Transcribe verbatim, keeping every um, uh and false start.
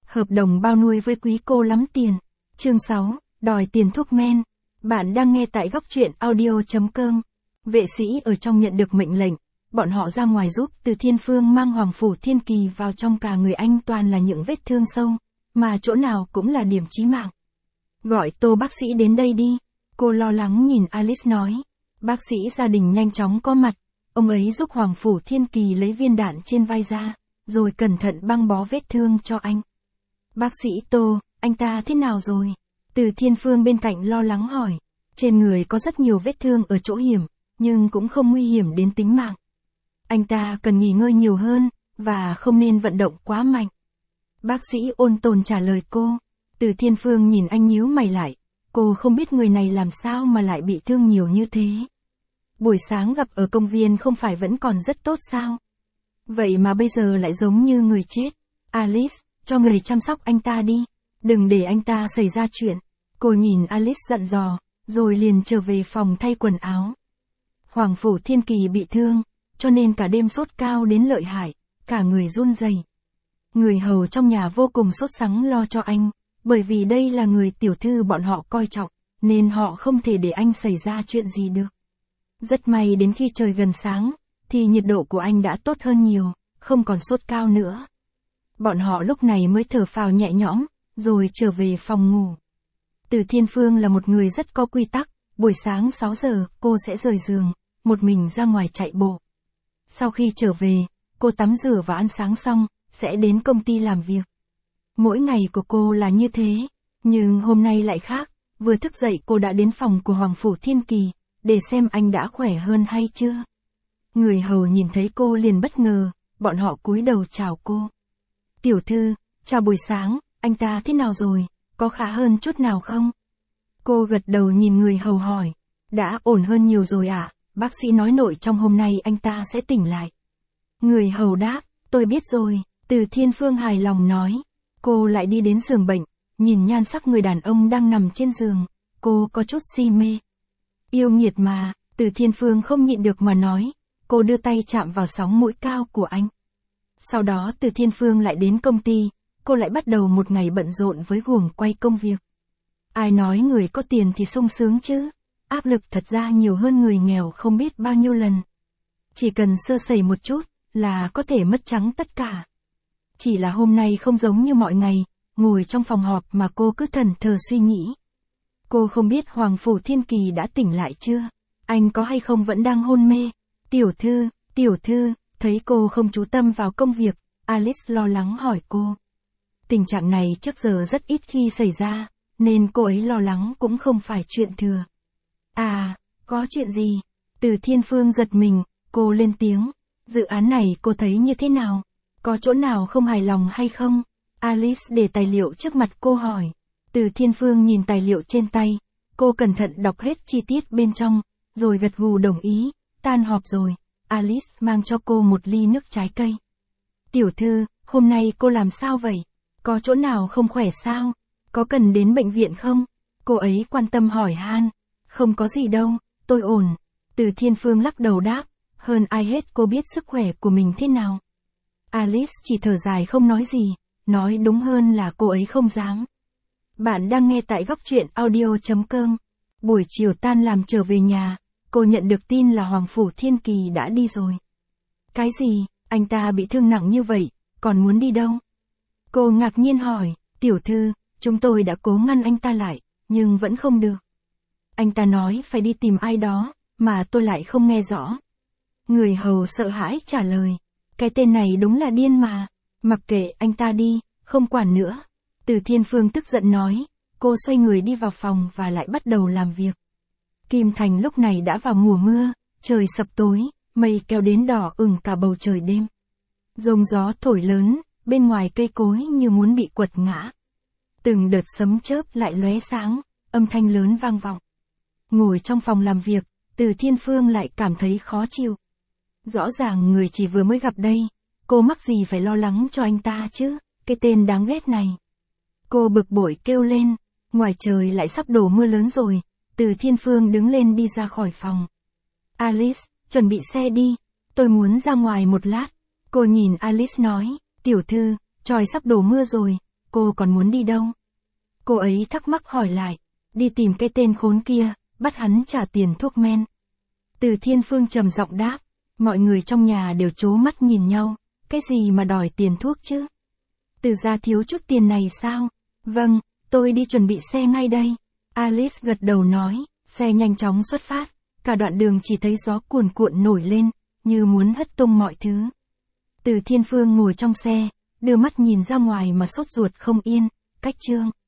Hợp đồng bao nuôi với quý cô lắm tiền. Chương sáu, đòi tiền thuốc men. Bạn đang nghe tại góc truyện audio.com. Vệ sĩ ở trong nhận được mệnh lệnh, bọn họ ra ngoài giúp Từ Thiên Phương mang Hoàng Phủ Thiên Kỳ vào. Trong cả người anh toàn là những vết thương sâu, mà chỗ nào cũng là điểm chí mạng. Gọi Tô bác sĩ đến đây đi. Cô lo lắng nhìn Alice nói. Bác sĩ gia đình nhanh chóng có mặt. Ông ấy giúp Hoàng Phủ Thiên Kỳ lấy viên đạn trên vai ra, rồi cẩn thận băng bó vết thương cho anh. Bác sĩ Tô, anh ta thế nào rồi? Từ Thiên Phương bên cạnh lo lắng hỏi. Trên người có rất nhiều vết thương ở chỗ hiểm, nhưng cũng không nguy hiểm đến tính mạng. Anh ta cần nghỉ ngơi nhiều hơn, và không nên vận động quá mạnh. Bác sĩ ôn tồn trả lời cô. Từ Thiên Phương nhìn anh nhíu mày lại. Cô không biết người này làm sao mà lại bị thương nhiều như thế. Buổi sáng gặp ở công viên không phải vẫn còn rất tốt sao? Vậy mà bây giờ lại giống như người chết. Alice, cho người chăm sóc anh ta đi. Đừng để anh ta xảy ra chuyện. Cô nhìn Alice dặn dò, rồi liền trở về phòng thay quần áo. Hoàng Phủ Thiên Kỳ bị thương, cho nên cả đêm sốt cao đến lợi hại, cả người run rẩy. Người hầu trong nhà vô cùng sốt sắng lo cho anh, bởi vì đây là người tiểu thư bọn họ coi trọng, nên họ không thể để anh xảy ra chuyện gì được. Rất may đến khi trời gần sáng, thì nhiệt độ của anh đã tốt hơn nhiều, không còn sốt cao nữa. Bọn họ lúc này mới thở phào nhẹ nhõm, rồi trở về phòng ngủ. Từ Thiên Phương là một người rất có quy tắc, buổi sáng sáu giờ cô sẽ rời giường, một mình ra ngoài chạy bộ. Sau khi trở về, cô tắm rửa và ăn sáng xong, sẽ đến công ty làm việc. Mỗi ngày của cô là như thế, nhưng hôm nay lại khác, vừa thức dậy cô đã đến phòng của Hoàng Phủ Thiên Kỳ, để xem anh đã khỏe hơn hay chưa. Người hầu nhìn thấy cô liền bất ngờ, bọn họ cúi đầu chào cô. Tiểu thư, chào buổi sáng, anh ta thế nào rồi, có khá hơn chút nào không? Cô gật đầu nhìn người hầu hỏi. Đã ổn hơn nhiều rồi ạ, à? Bác sĩ nói nội trong hôm nay anh ta sẽ tỉnh lại. Người hầu đáp, tôi biết rồi. Từ Thiên Phương hài lòng nói. Cô lại đi đến giường bệnh, nhìn nhan sắc người đàn ông đang nằm trên giường, cô có chút si mê. Yêu nghiệt mà, Từ Thiên Phương không nhịn được mà nói. Cô đưa tay chạm vào sóng mũi cao của anh. Sau đó Từ Thiên Phương lại đến công ty, cô lại bắt đầu một ngày bận rộn với guồng quay công việc. Ai nói người có tiền thì sung sướng chứ, áp lực thật ra nhiều hơn người nghèo không biết bao nhiêu lần. Chỉ cần sơ sẩy một chút, là có thể mất trắng tất cả. Chỉ là hôm nay không giống như mọi ngày, ngồi trong phòng họp mà cô cứ thẫn thờ suy nghĩ. Cô không biết Hoàng Phủ Thiên Kỳ đã tỉnh lại chưa, anh có hay không vẫn đang hôn mê. Tiểu thư, tiểu thư, thấy cô không chú tâm vào công việc, Alice lo lắng hỏi cô. Tình trạng này trước giờ rất ít khi xảy ra, nên cô ấy lo lắng cũng không phải chuyện thừa. À, có chuyện gì? Từ Thiên Phương giật mình, cô lên tiếng. Dự án này cô thấy như thế nào? Có chỗ nào không hài lòng hay không? Alice để tài liệu trước mặt cô hỏi. Từ Thiên Phương nhìn tài liệu trên tay, cô cẩn thận đọc hết chi tiết bên trong, rồi gật gù đồng ý. Tan họp rồi, Alice mang cho cô một ly nước trái cây. Tiểu thư, hôm nay cô làm sao vậy? Có chỗ nào không khỏe sao? Có cần đến bệnh viện không? Cô ấy quan tâm hỏi han. Không có gì đâu, tôi ổn. Từ Thiên Phương lắc đầu đáp, hơn ai hết cô biết sức khỏe của mình thế nào. Alice chỉ thở dài không nói gì, nói đúng hơn là cô ấy không dám. Bạn đang nghe tại góc truyện audio.com. Buổi chiều tan làm trở về nhà, cô nhận được tin là Hoàng Phủ Thiên Kỳ đã đi rồi. Cái gì, anh ta bị thương nặng như vậy, còn muốn đi đâu? Cô ngạc nhiên hỏi, tiểu thư, chúng tôi đã cố ngăn anh ta lại, nhưng vẫn không được. Anh ta nói phải đi tìm ai đó, mà tôi lại không nghe rõ. Người hầu sợ hãi trả lời, cái tên này đúng là điên mà, mặc kệ anh ta đi, không quản nữa. Từ Thiên Phương tức giận nói, cô xoay người đi vào phòng và lại bắt đầu làm việc. Kim Thành lúc này đã vào mùa mưa, trời sập tối, mây kéo đến đỏ ửng cả bầu trời đêm. Giông gió thổi lớn, bên ngoài cây cối như muốn bị quật ngã. Từng đợt sấm chớp lại lóe sáng, âm thanh lớn vang vọng. Ngồi trong phòng làm việc, Từ Thiên Phương lại cảm thấy khó chịu. Rõ ràng người chỉ vừa mới gặp đây, cô mắc gì phải lo lắng cho anh ta chứ, cái tên đáng ghét này. Cô bực bội kêu lên, ngoài trời lại sắp đổ mưa lớn rồi. Từ Thiên Phương đứng lên đi ra khỏi phòng. Alice, chuẩn bị xe đi, tôi muốn ra ngoài một lát. Cô nhìn Alice nói, tiểu thư, trời sắp đổ mưa rồi, cô còn muốn đi đâu? Cô ấy thắc mắc hỏi lại. Đi tìm cái tên khốn kia, bắt hắn trả tiền thuốc men. Từ Thiên Phương trầm giọng đáp. Mọi người trong nhà đều trố mắt nhìn nhau. Cái gì mà đòi tiền thuốc chứ? Từ gia thiếu chút tiền này sao? Vâng, tôi đi chuẩn bị xe ngay đây. Alice gật đầu nói, xe nhanh chóng xuất phát. Cả đoạn đường chỉ thấy gió cuồn cuộn nổi lên, như muốn hất tung mọi thứ. Từ Thiên Phương ngồi trong xe, đưa mắt nhìn ra ngoài mà sốt ruột không yên. Cách Trương